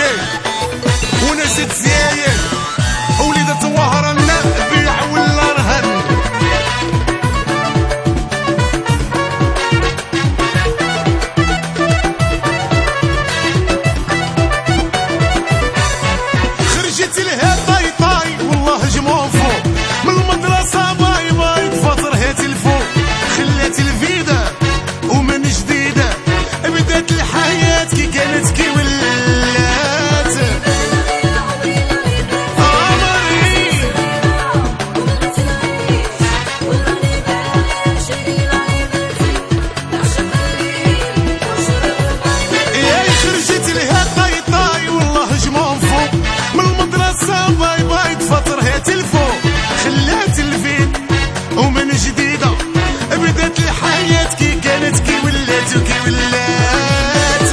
زايد وناس تزايد وليدة وهران بيع ولا رهن. خرجت لها طاي طاي والله جمعوا فوق من المدرسة باي باي تفطرها تلفوق خلات الفيدة ومن جديدة بدات الحياة كي كانت كي ولات ياي خرجت لها طاي طاي والله جمعوا فوق من المدرسة باي باي تفطرها تلفوق خلات الفيد ومن جديدة بدات الحياة كي كانت كي ولات وكي ولات.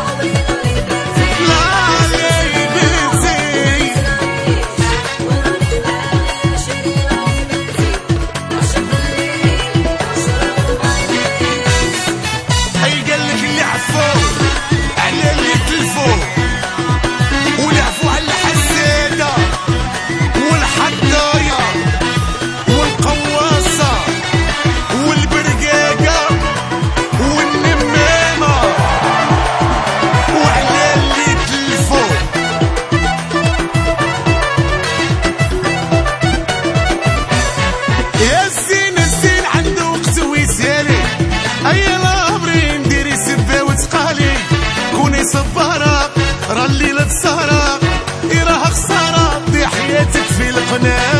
لا علي بنتي اي قالك اللي عفو على اللي تلفو ولعفو على الحسادة والحداية والقواصة والبرقاقة والنمامة وعلى اللي تلفو. يا الزين الزين عنده وقت ويسالي اي الامرين ديري سبه وتقالي كوني صبارة راه الليلة سهرة راه خسارة ضيع حياتك في القناة.